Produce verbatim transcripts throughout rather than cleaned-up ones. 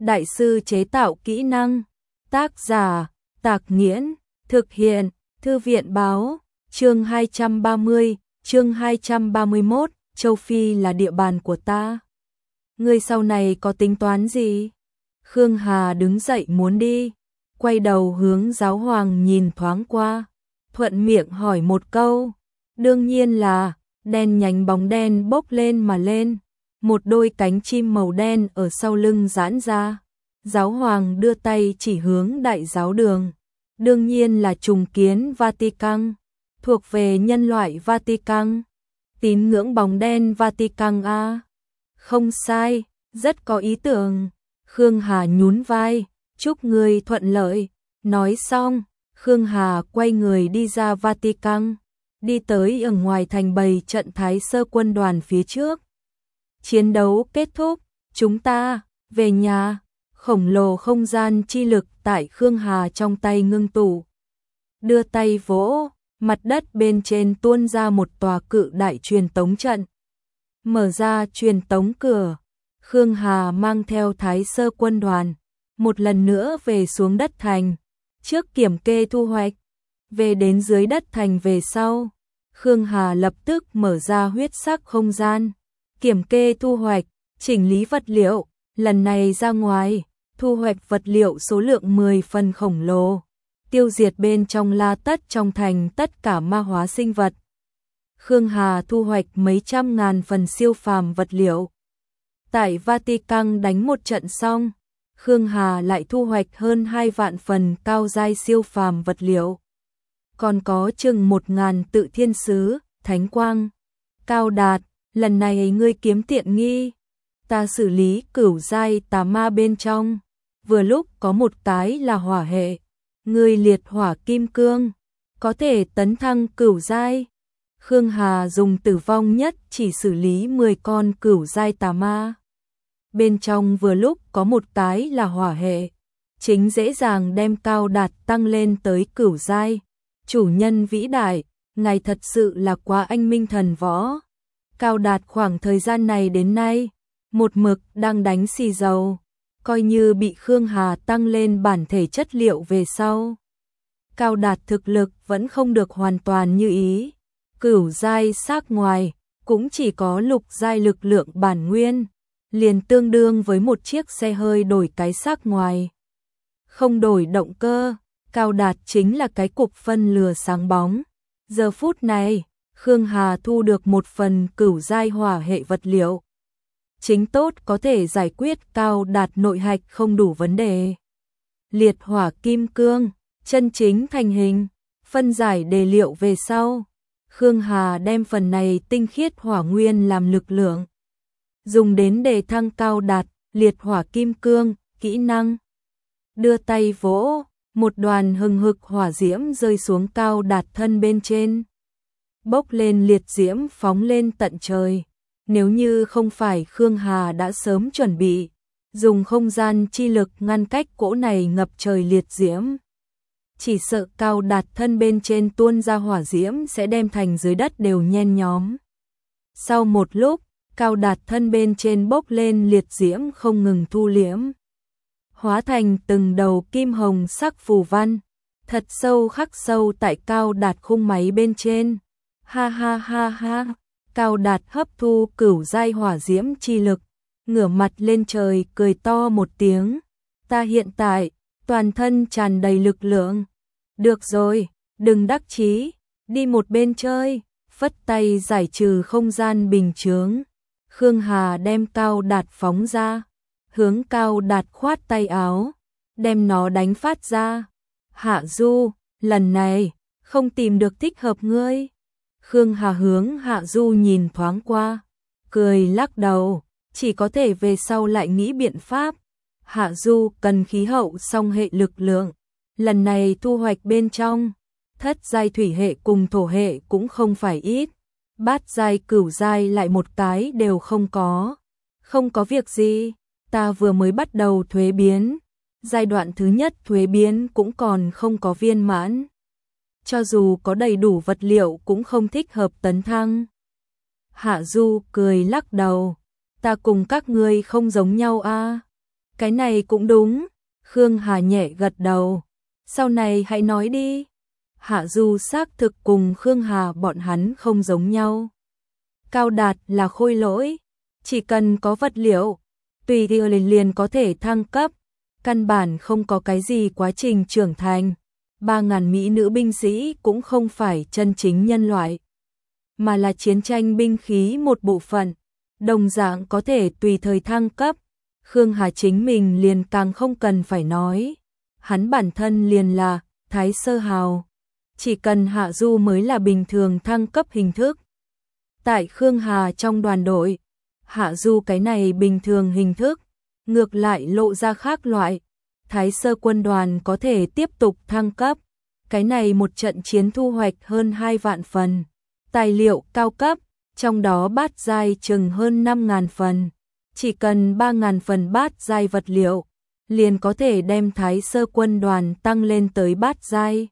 đại sư chế tạo kỹ năng. Tác giả, Tạc Nghiễn, thực hiện, Thư viện báo, chương hai trăm ba mươi, chương hai trăm ba mươi mốt, Châu Phi là địa bàn của ta. Ngươi sau này có tính toán gì? Khương Hà đứng dậy muốn đi, quay đầu hướng giáo hoàng nhìn thoáng qua, thuận miệng hỏi một câu. Đương nhiên là, đen nhánh bóng đen bốc lên mà lên, một đôi cánh chim màu đen ở sau lưng giãn ra. Giáo hoàng đưa tay chỉ hướng đại giáo đường. Đương nhiên là trùng kiến Vatican, thuộc về nhân loại Vatican. Tín ngưỡng bóng đen Vatican a. Không sai, rất có ý tưởng. Khương Hà nhún vai, chúc ngươi thuận lợi. Nói xong, Khương Hà quay người đi ra Vatican, đi tới ở ngoài thành bày trận Thái Sơ quân đoàn phía trước. Chiến đấu kết thúc, chúng ta về nhà. Khổng lồ không gian chi lực tại Khương Hà trong tay ngưng tụ. Đưa tay vỗ, mặt đất bên trên tuôn ra một tòa cự đại truyền tống trận. Mở ra truyền tống cửa, Khương Hà mang theo Thái Sơ quân đoàn, một lần nữa về xuống đất thành, trước kiểm kê thu hoạch. Về đến dưới đất thành về sau, Khương Hà lập tức mở ra huyết sắc không gian, kiểm kê thu hoạch, chỉnh lý vật liệu, lần này ra ngoài. Thu hoạch vật liệu số lượng mười phần khổng lồ, tiêu diệt bên trong La Tất trong thành tất cả ma hóa sinh vật. Khương Hà thu hoạch mấy trăm ngàn phần siêu phàm vật liệu. Tại Vatican đánh một trận xong, Khương Hà lại thu hoạch hơn hai vạn phần cao giai siêu phàm vật liệu. Còn có chừng một ngàn tự thiên sứ, thánh quang. Cao Đạt, lần này ngươi kiếm tiện nghi. Ta xử lý cửu giai tà ma bên trong, vừa lúc có một cái là hỏa hệ, ngươi liệt hỏa kim cương, có thể tấn thăng cửu giai. Khương Hà dùng tử vong nhất chỉ xử lý mười con cửu giai tà ma. Bên trong vừa lúc có một cái là hỏa hệ, chính dễ dàng đem Cao Đạt tăng lên tới cửu giai. Chủ nhân vĩ đại, ngài thật sự là quá anh minh thần võ. Cao Đạt khoảng thời gian này đến nay, một mực đang đánh xì dầu, coi như bị Khương Hà tăng lên bản thể chất liệu về sau. Cao Đạt thực lực vẫn không được hoàn toàn như ý, cửu giai xác ngoài, cũng chỉ có lục giai lực lượng bản nguyên, liền tương đương với một chiếc xe hơi đổi cái xác ngoài. Không đổi động cơ, Cao Đạt chính là cái cục phân lửa sáng bóng. Giờ phút này, Khương Hà thu được một phần cửu giai hỏa hệ vật liệu. Chính tốt có thể giải quyết Cao Đạt nội hạch không đủ vấn đề. Liệt hỏa kim cương, chân chính thành hình, phân giải đề liệu về sau. Khương Hà đem phần này tinh khiết hỏa nguyên làm lực lượng, dùng đến đề thăng Cao Đạt, liệt hỏa kim cương, kỹ năng. Đưa tay vỗ, một đoàn hừng hực hỏa diễm rơi xuống Cao Đạt thân bên trên. Bốc lên liệt diễm phóng lên tận trời. Nếu như không phải Khương Hà đã sớm chuẩn bị, dùng không gian chi lực ngăn cách cỗ này ngập trời liệt diễm, chỉ sợ Cao Đạt thân bên trên tuôn ra hỏa diễm sẽ đem thành dưới đất đều nhen nhóm. Sau một lúc, Cao Đạt thân bên trên bốc lên liệt diễm không ngừng thu liễm, hóa thành từng đầu kim hồng sắc phù văn, thật sâu khắc sâu tại Cao Đạt khung máy bên trên. Ha ha ha ha. Cao Đạt hấp thu cửu giai hỏa diễm chi lực, ngửa mặt lên trời cười to một tiếng. Ta hiện tại, toàn thân tràn đầy lực lượng. Được rồi, đừng đắc chí, đi một bên chơi, phất tay giải trừ không gian bình chướng. Khương Hà đem Cao Đạt phóng ra, hướng Cao Đạt khoát tay áo, đem nó đánh phát ra. Hạ Du, lần này, không tìm được thích hợp ngươi. Khương Hà hướng Hạ Du nhìn thoáng qua, cười lắc đầu, chỉ có thể về sau lại nghĩ biện pháp. Hạ Du cần khí hậu song hệ lực lượng, lần này thu hoạch bên trong, thất giai thủy hệ cùng thổ hệ cũng không phải ít, bát giai cửu giai lại một cái đều không có. Không có việc gì, ta vừa mới bắt đầu thuế biến, giai đoạn thứ nhất thuế biến cũng còn không có viên mãn. Cho dù có đầy đủ vật liệu cũng không thích hợp tấn thăng. Hạ Du cười lắc đầu, ta cùng các ngươi không giống nhau a. Cái này cũng đúng, Khương Hà nhẹ gật đầu. Sau này hãy nói đi. Hạ Du xác thực cùng Khương Hà bọn hắn không giống nhau. Cao Đạt là khôi lỗi, chỉ cần có vật liệu, tùy theo liền liền có thể thăng cấp, căn bản không có cái gì quá trình trưởng thành. Ba ngàn mỹ nữ binh sĩ cũng không phải chân chính nhân loại, mà là chiến tranh binh khí một bộ phận, đồng dạng có thể tùy thời thăng cấp. Khương Hà chính mình liền càng không cần phải nói, hắn bản thân liền là Thái Sơ Hào, chỉ cần Hạ Du mới là bình thường thăng cấp hình thức. Tại Khương Hà trong đoàn đội, Hạ Du cái này bình thường hình thức, ngược lại lộ ra khác loại. Thái Sơ quân đoàn có thể tiếp tục thăng cấp, cái này một trận chiến thu hoạch hơn hai vạn phần. Tài liệu cao cấp, trong đó bát giai chừng hơn năm ngàn phần. Chỉ cần ba ngàn phần bát giai vật liệu, liền có thể đem Thái Sơ quân đoàn tăng lên tới bát giai.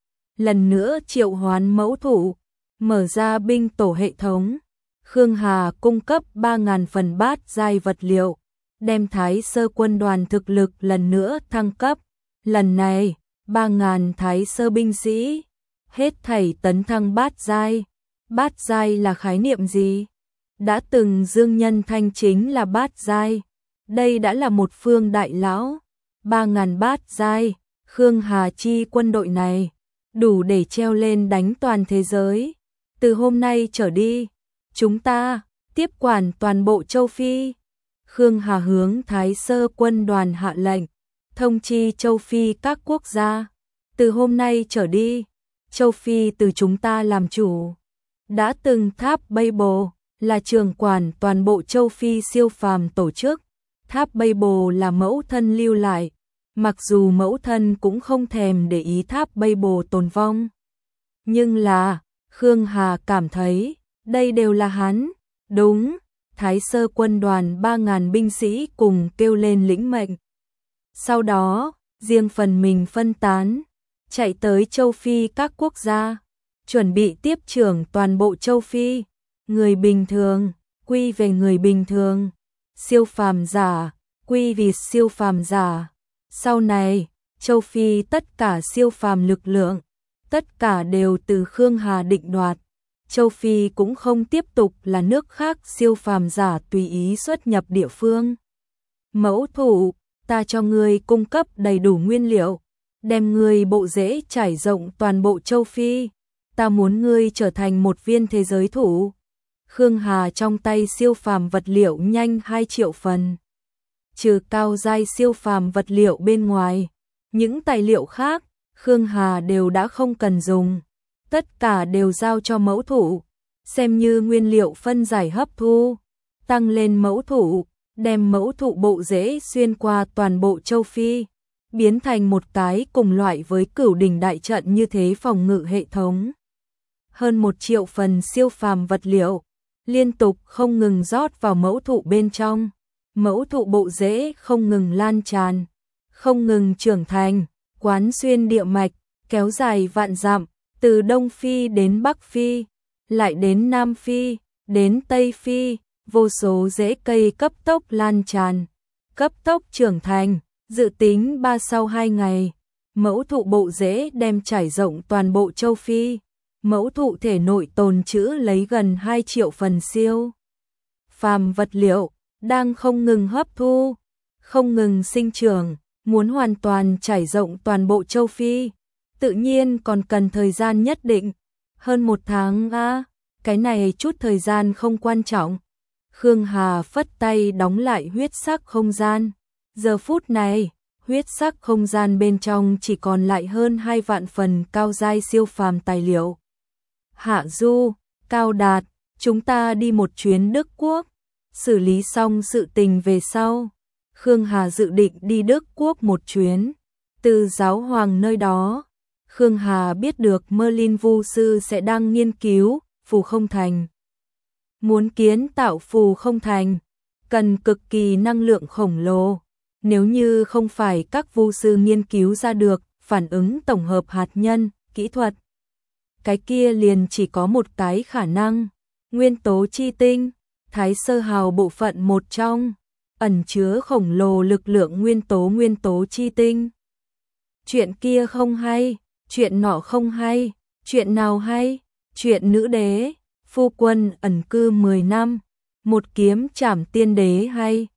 Lần nữa triệu hoán mẫu thủ, mở ra binh tổ hệ thống. Khương Hà cung cấp ba ngàn phần bát giai vật liệu, đem Thái Sơ quân đoàn thực lực lần nữa thăng cấp. Lần này, ba ngàn Thái Sơ binh sĩ, hết thảy tấn thăng bát giai. Bát giai là khái niệm gì? Đã từng Dương Nhân Thanh chính là bát giai, đây đã là một phương đại lão. Ba ngàn bát giai, Khương Hà chi quân đội này đủ để treo lên đánh toàn thế giới. Từ hôm nay trở đi, chúng ta tiếp quản toàn bộ châu Phi. Khương Hà hướng Thái Sơ quân đoàn hạ lệnh, thông chi châu Phi các quốc gia. Từ hôm nay trở đi, châu Phi từ chúng ta làm chủ. Đã từng Tháp Babel là trưởng quản toàn bộ châu Phi siêu phàm tổ chức. Tháp Babel là mẫu thân lưu lại, mặc dù mẫu thân cũng không thèm để ý Tháp Babel tồn vong. Nhưng là, Khương Hà cảm thấy, đây đều là hắn. Đúng, Thái Sơ quân đoàn ba ngàn binh sĩ cùng kêu lên lĩnh mệnh. Sau đó, riêng phần mình phân tán, chạy tới châu Phi các quốc gia, chuẩn bị tiếp trưởng toàn bộ châu Phi. Người bình thường, quy về người bình thường. Siêu phàm giả, quy vì siêu phàm giả. Sau này, châu Phi tất cả siêu phàm lực lượng, tất cả đều từ Khương Hà định đoạt. Châu Phi cũng không tiếp tục là nước khác siêu phàm giả tùy ý xuất nhập địa phương. Mẫu thủ, ta cho ngươi cung cấp đầy đủ nguyên liệu, đem ngươi bộ rễ trải rộng toàn bộ châu Phi. Ta muốn ngươi trở thành một viên thế giới thủ. Khương Hà trong tay siêu phàm vật liệu nhanh hai triệu phần. Trừ cao giai siêu phàm vật liệu bên ngoài, những tài liệu khác, Khương Hà đều đã không cần dùng. Tất cả đều giao cho mẫu thủ, xem như nguyên liệu phân giải hấp thu, tăng lên mẫu thủ, đem mẫu thụ bộ rễ xuyên qua toàn bộ châu Phi, biến thành một cái cùng loại với Cửu Đỉnh đại trận như thế phòng ngự hệ thống. Hơn một triệu phần siêu phàm vật liệu, liên tục không ngừng rót vào mẫu thụ bên trong. Mẫu thụ bộ rễ không ngừng lan tràn, không ngừng trưởng thành, quán xuyên địa mạch, kéo dài vạn dặm, từ Đông Phi đến Bắc Phi, lại đến Nam Phi, đến Tây Phi, vô số rễ cây cấp tốc lan tràn, cấp tốc trưởng thành, dự tính ba sau hai ngày, mẫu thụ bộ rễ đem trải rộng toàn bộ châu Phi. Mẫu thụ thể nội tồn trữ lấy gần hai triệu phần siêu phàm vật liệu, đang không ngừng hấp thu, không ngừng sinh trưởng, muốn hoàn toàn trải rộng toàn bộ châu Phi, tự nhiên còn cần thời gian nhất định, hơn một tháng a, cái này chút thời gian không quan trọng. Khương Hà phất tay đóng lại huyết sắc không gian, giờ phút này, huyết sắc không gian bên trong chỉ còn lại hơn hai vạn phần cao giai siêu phàm tài liệu. Hạ Du, Cao Đạt, chúng ta đi một chuyến Đức Quốc, xử lý xong sự tình về sau. Khương Hà dự định đi Đức Quốc một chuyến. Từ giáo hoàng nơi đó, Khương Hà biết được Merlin Vu sư sẽ đang nghiên cứu phù không thành. Muốn kiến tạo phù không thành, cần cực kỳ năng lượng khổng lồ. Nếu như không phải các vu sư nghiên cứu ra được phản ứng tổng hợp hạt nhân, kỹ thuật, cái kia liền chỉ có một cái khả năng, nguyên tố chi tinh, Thái Sơ Hào bộ phận một trong. ẩn chứa khổng lồ lực lượng nguyên tố nguyên tố chi tinh. Chuyện kia không hay, chuyện nọ không hay, chuyện nào hay? Chuyện nữ đế, phu quân ẩn cư mười năm, một kiếm trảm tiên đế hay?